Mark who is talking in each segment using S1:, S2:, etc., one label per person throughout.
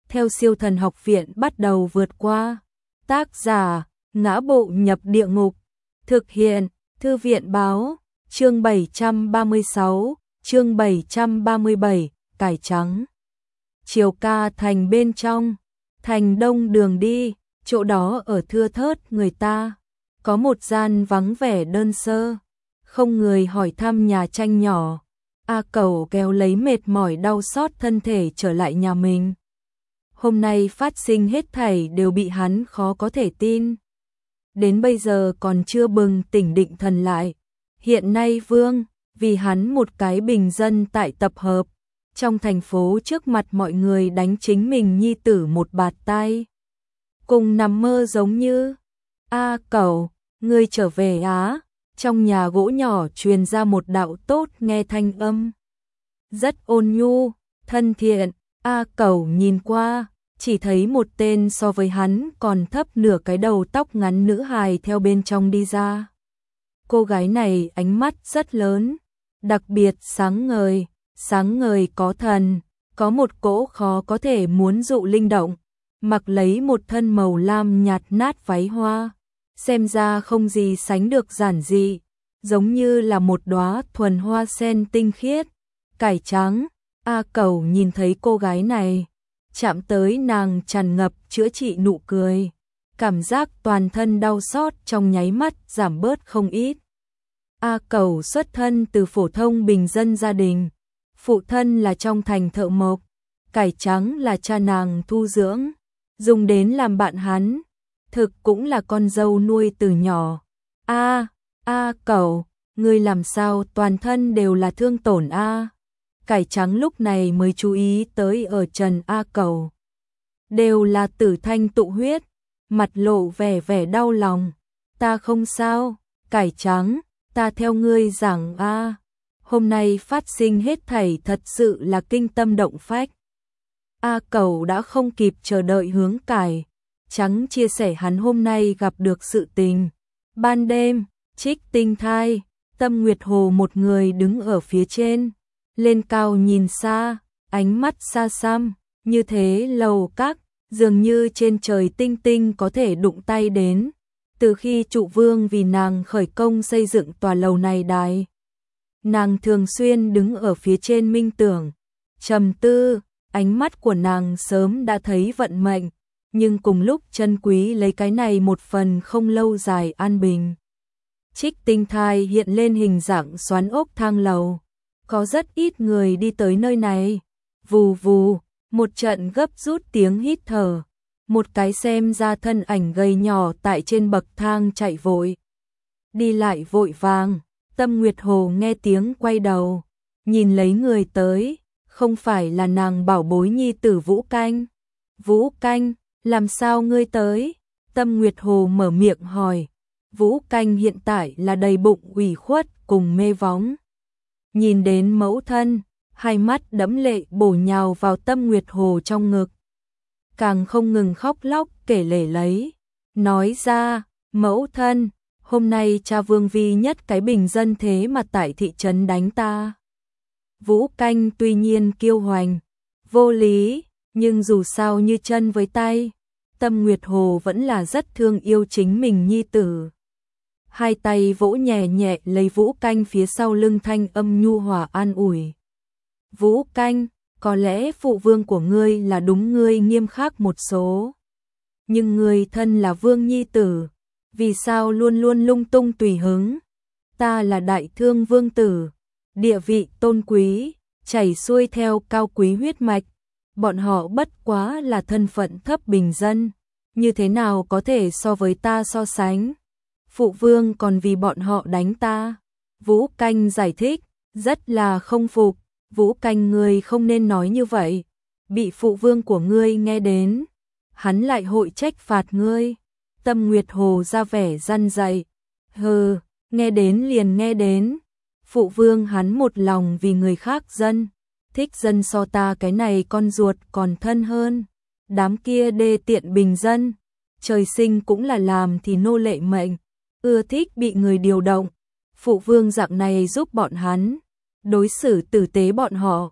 S1: theo Siêu Thần Học Viện bắt đầu vượt qua. Tác giả: Ngã Bộ Nhập Địa Ngục. Thực hiện: Thư viện báo. Chương 736, chương 737, cải trắng. Triều Ca thành bên trong, thành đông đường đi, chỗ đó ở thưa thớt người ta. Có một gian vắng vẻ đơn sơ, không người hỏi thăm nhà tranh nhỏ. A Cẩu kéo lấy mệt mỏi đau xót thân thể trở lại nhà mình. Hôm nay phát sinh hết thảy đều bị hắn khó có thể tin. Đến bây giờ còn chưa bừng tỉnh định thần lại. Hiện nay Vương, vì hắn một cái bình dân tại tập hợp, trong thành phố trước mặt mọi người đánh chính mình nhi tử một bạt tai. Cùng nằm mơ giống như, A Cẩu, ngươi trở về á. Trong nhà gỗ nhỏ truyền ra một đạo tốt nghe thanh âm. Rất ôn nhu, thân thiện. A Cẩu nhìn qua, chỉ thấy một tên so với hắn còn thấp nửa cái đầu tóc ngắn nữ hài theo bên trong đi ra. Cô gái này ánh mắt rất lớn, đặc biệt sáng ngời có thần, có một cỗ khó có thể muốn dụ linh động, mặc lấy một thân màu lam nhạt nát váy hoa, xem ra không gì sánh được giản dị, giống như là một đóa thuần hoa sen tinh khiết, cải trắng. A Cẩu nhìn thấy cô gái này, chạm tới nàng tràn ngập chữa trị nụ cười, cảm giác toàn thân đau xót trong nháy mắt giảm bớt không ít. A Cẩu xuất thân từ phổ thông bình dân gia đình, phụ thân là trong thành thợ mộc, cải trắng là cha nàng thu dưỡng, dùng đến làm bạn hắn, thực cũng là con dâu nuôi từ nhỏ. A Cẩu, ngươi làm sao toàn thân đều là thương tổn a? Cải trắng lúc này mới chú ý tới ở trần A Cẩu đều là tử thanh tụ huyết, mặt lộ vẻ đau lòng. Ta không sao, cải trắng, ta theo ngươi rằng a, hôm nay phát sinh hết thảy thật sự là kinh tâm động phách. A Cẩu đã không kịp chờ đợi hướng cải trắng chia sẻ hắn hôm nay gặp được sự tình. Ban đêm, Trích Tinh Thai, Tâm Nguyệt Hồ một người đứng ở phía trên, lên cao nhìn xa, ánh mắt xa xăm, như thế lầu các, dường như trên trời tinh tinh có thể đụng tay đến. Từ khi Trụ Vương vì nàng khởi công xây dựng tòa lầu này đài, nàng thường xuyên đứng ở phía trên minh tưởng, trầm tư, ánh mắt của nàng sớm đã thấy vận mệnh, nhưng cùng lúc trân quý lấy cái này một phần không lâu dài an bình. Trích Tinh Thai hiện lên hình dạng xoắn ốc thang lầu, có rất ít người đi tới nơi này. Vù vù, một trận gấp rút tiếng hít thở, một cái xem ra thân ảnh gầy nhỏ tại trên bậc thang chạy vội, đi lại vội vàng. Tâm Nguyệt Hồ nghe tiếng quay đầu, nhìn lấy người tới, không phải là nàng bảo bối nhi tử Vũ Canh. Vũ Canh, làm sao ngươi tới? Tâm Nguyệt Hồ mở miệng hỏi. Vũ Canh hiện tại là đầy bụng ủy khuất cùng mê vóng. Nhìn đến mẫu thân, hai mắt đẫm lệ bổ nhào vào Tâm Nguyệt Hồ trong ngực, càng không ngừng khóc lóc kể lể lấy, nói ra, mẫu thân, hôm nay cha Vương vi nhất cái bình dân thế mà tại thị trấn đánh ta. Vũ Canh tuy nhiên kiêu hoành, vô lý, nhưng dù sao như chân với tay, Tâm Nguyệt Hồ vẫn là rất thương yêu chính mình nhi tử. Hai tay vỗ nhẹ nhẹ lấy Vũ Canh phía sau lưng, thanh âm nhu hòa an ủi. Vũ Canh, có lẽ phụ vương của ngươi là đúng, ngươi nghiêm khắc một số, nhưng ngươi thân là vương nhi tử, vì sao luôn luôn lung tung tùy hứng? Ta là đại thương vương tử, địa vị tôn quý, chảy xuôi theo cao quý huyết mạch, bọn họ bất quá là thân phận thấp bình dân, như thế nào có thể so với ta so sánh? Phụ vương còn vì bọn họ đánh ta. Vũ Canh giải thích, rất là không phục. Vũ Canh, ngươi không nên nói như vậy, bị phụ vương của ngươi nghe đến, hắn lại hội trách phạt ngươi. Tâm Nguyệt Hồ ra vẻ răn dạy. Hừ, nghe đến liền nghe đến, phụ vương hắn một lòng vì người khác dân, thích dân so ta cái này con ruột còn thân hơn. Đám kia đê tiện bình dân, trời sinh cũng là làm thì nô lệ mệnh, ưa thích bị người điều động. Phụ vương dạng này giúp bọn hắn, đối xử tử tế bọn họ,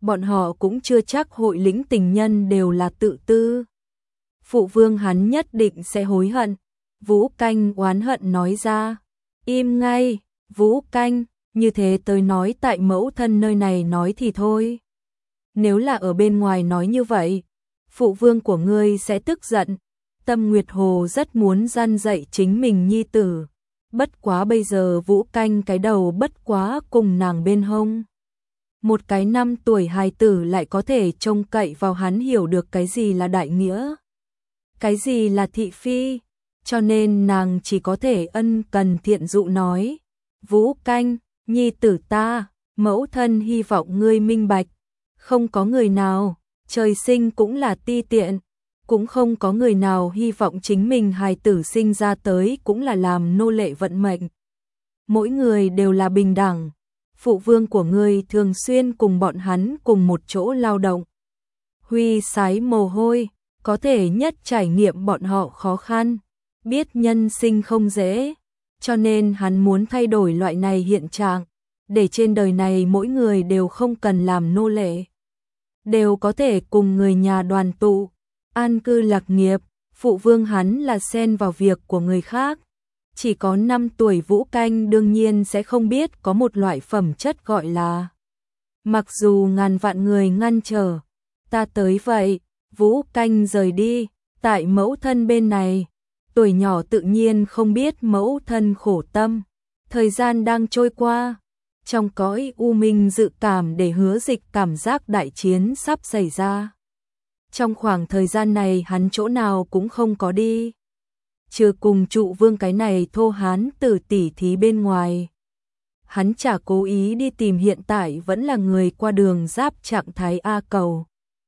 S1: bọn họ cũng chưa chắc hội lĩnh tình nhân đều là tự tư. Phụ vương hắn nhất định sẽ hối hận. Vũ Canh oán hận nói ra. Im ngay, Vũ Canh, như thế tôi nói tại mẫu thân nơi này nói thì thôi. Nếu là ở bên ngoài nói như vậy, phụ vương của ngươi sẽ tức giận. Tâm Nguyệt Hồ rất muốn gian dạy chính mình nhi tử. Bất quá bây giờ Vũ Canh cái đầu bất quá cùng nàng bên hông. Một cái 5 tuổi hài tử lại có thể trông cậy vào hắn hiểu được cái gì là đại nghĩa. Cái gì là thị phi. Cho nên nàng chỉ có thể ân cần thiện dụ nói. Vũ Canh, nhi tử ta, mẫu thân hy vọng ngươi minh bạch. Không có người nào, trời sinh cũng là ti tiện. Cũng không có người nào hy vọng chính mình hài tử sinh ra tới cũng là làm nô lệ vận mệnh. Mỗi người đều là bình đẳng. Phụ vương của ngươi thường xuyên cùng bọn hắn cùng một chỗ lao động. Huy sái mồ hôi, có thể nhất trải nghiệm bọn họ khó khăn. Biết nhân sinh không dễ, cho nên hắn muốn thay đổi loại này hiện trạng. Để trên đời này mỗi người đều không cần làm nô lệ. Đều có thể cùng người nhà đoàn tụ. An cư lạc nghiệp, phụ vương hắn là xen vào việc của người khác. Chỉ có 5 tuổi Vũ Canh đương nhiên sẽ không biết có một loại phẩm chất gọi là. Mặc dù ngàn vạn người ngăn trở, ta tới vậy, Vũ Canh rời đi, tại mẫu thân bên này. Tuổi nhỏ tự nhiên không biết mẫu thân khổ tâm. Thời gian đang trôi qua, trong cõi u minh dự cảm để Hứa Dịch cảm giác đại chiến sắp xảy ra. Trong khoảng thời gian này hắn chỗ nào cũng không có đi. Trừ cùng Trụ Vương cái này thô hán tử tỉ thí bên ngoài. Hắn chả cố ý đi tìm hiện tại vẫn là người qua đường giáp trạng thái A Cầu.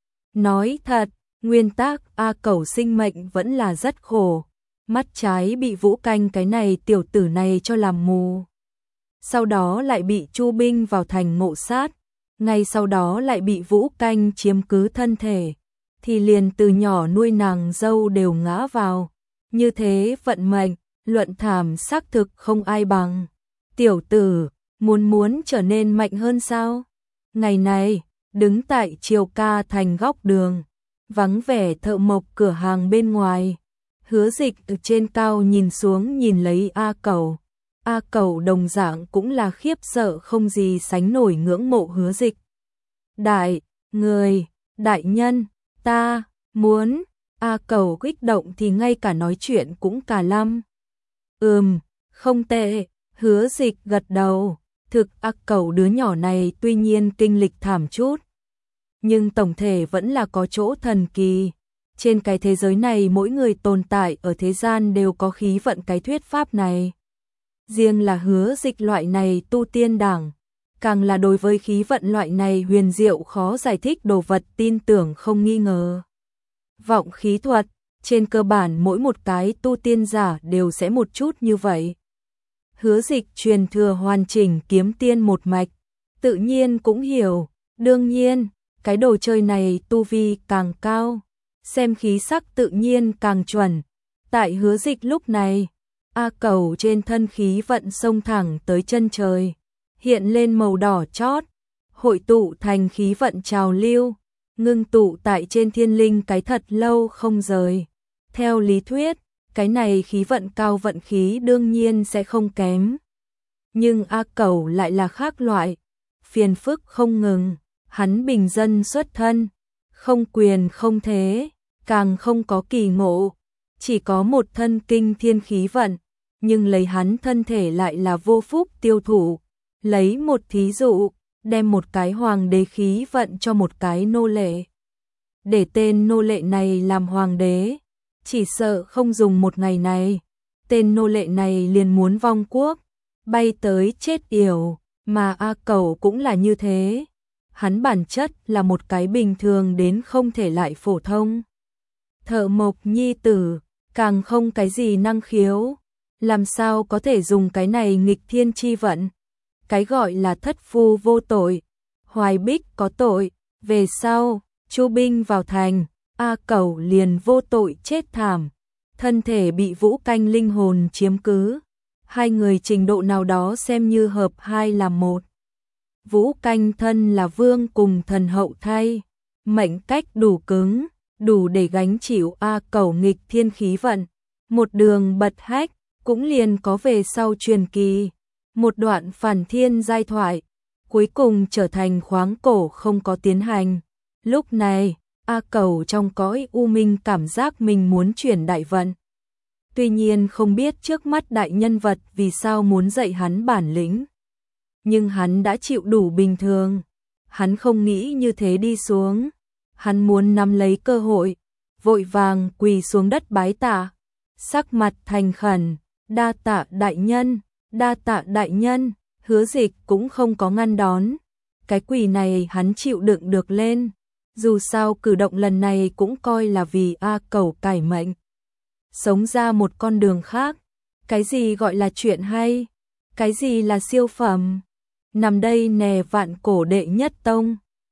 S1: Nói thật, nguyên tắc A Cầu sinh mệnh vẫn là rất khổ. Mắt trái bị Vũ Canh cái này tiểu tử này cho làm mù. Sau đó lại bị Chu binh vào thành ngộ sát. Ngay sau đó lại bị Vũ Canh chiếm cứ thân thể. Thì liền từ nhỏ nuôi nàng dâu đều ngã vào. Như thế vận mệnh, luận thảm xác thực không ai bằng. Tiểu tử, muốn trở nên mạnh hơn sao? Ngày này, đứng tại Triều Ca thành góc đường, vắng vẻ thợ mộc cửa hàng bên ngoài. Hứa Dịch từ trên cao nhìn xuống nhìn lấy A Cầu. A Cầu đồng dạng cũng là khiếp sợ không gì sánh nổi ngưỡng mộ Hứa Dịch. Đại nhân, ta muốn. A Cầu kích động thì ngay cả nói chuyện cũng cả lăm. Không tệ, Hứa Dịch gật đầu. Thực A Cầu đứa nhỏ này tuy nhiên kinh lịch thảm chút, nhưng tổng thể vẫn là có chỗ thần kỳ. Trên cái thế giới này mỗi người tồn tại ở thế gian đều có khí vận cái thuyết pháp này. Riêng là Hứa Dịch loại này tu tiên đẳng, càng là đối với khí vận loại này huyền diệu khó giải thích đồ vật tin tưởng không nghi ngờ. Vọng khí thuật, trên cơ bản mỗi một cái tu tiên giả đều sẽ một chút như vậy. Hứa Dịch truyền thừa hoàn chỉnh kiếm tiên một mạch, tự nhiên cũng hiểu, đương nhiên, cái đồ chơi này tu vi càng cao, xem khí sắc tự nhiên càng chuẩn. Tại Hứa Dịch lúc này, A Cầu trên thân khí vận xông thẳng tới chân trời, hiện lên màu đỏ chót, hội tụ thành khí vận trào lưu, ngưng tụ tại trên thiên linh cái thật lâu không rời. Theo lý thuyết, cái này khí vận cao vận khí đương nhiên sẽ không kém. Nhưng A Cầu lại là khác loại, phiền phức không ngừng, hắn bình dân xuất thân, không quyền không thế, càng không có kỳ ngộ, chỉ có một thân kinh thiên khí vận, nhưng lấy hắn thân thể lại là vô phúc tiêu thụ. Lấy một thí dụ, đem một cái hoàng đế khí vận cho một cái nô lệ. Để tên nô lệ này làm hoàng đế, chỉ sợ không dùng một ngày này, tên nô lệ này liền muốn vong quốc, bay tới chết yểu, mà A Cầu cũng là như thế. Hắn bản chất là một cái bình thường đến không thể lại phổ thông. Thợ mộc nhi tử, càng không cái gì năng khiếu, làm sao có thể dùng cái này nghịch thiên chi vận. Cái gọi là thất phu vô tội, Hoài Bích có tội, về sau, Chu binh vào thành, A Cầu liền vô tội chết thảm, thân thể bị Vũ Canh linh hồn chiếm cứ. Hai người trình độ nào đó xem như hợp hai làm một. Vũ Canh thân là vương cùng thần hậu thay, mệnh cách đủ cứng, đủ để gánh chịu A Cẩu nghịch thiên khí vận, một đường bật hách, cũng liền có về sau truyền kỳ, một đoạn phản thiên giai thoại, cuối cùng trở thành khoáng cổ không có tiến hành. Lúc này, A Cẩu trong cõi u minh cảm giác mình muốn chuyển đại vận. Tuy nhiên không biết trước mắt đại nhân vật vì sao muốn dạy hắn bản lĩnh. Nhưng hắn đã chịu đủ bình thường. Hắn không nghĩ như thế đi xuống. Hắn muốn nắm lấy cơ hội, vội vàng quỳ xuống đất bái tạ. Sắc mặt thành khẩn, đa tạ đại nhân, đa tạ đại nhân, Hứa Dịch cũng không có ngăn đón. Cái quỳ này hắn chịu đựng được lên. Dù sao cử động lần này cũng coi là vì A Cẩu cải mệnh. Sống ra một con đường khác. Cái gì gọi là chuyện hay? Cái gì là siêu phẩm? Nằm đây nè vạn cổ đệ nhất tông.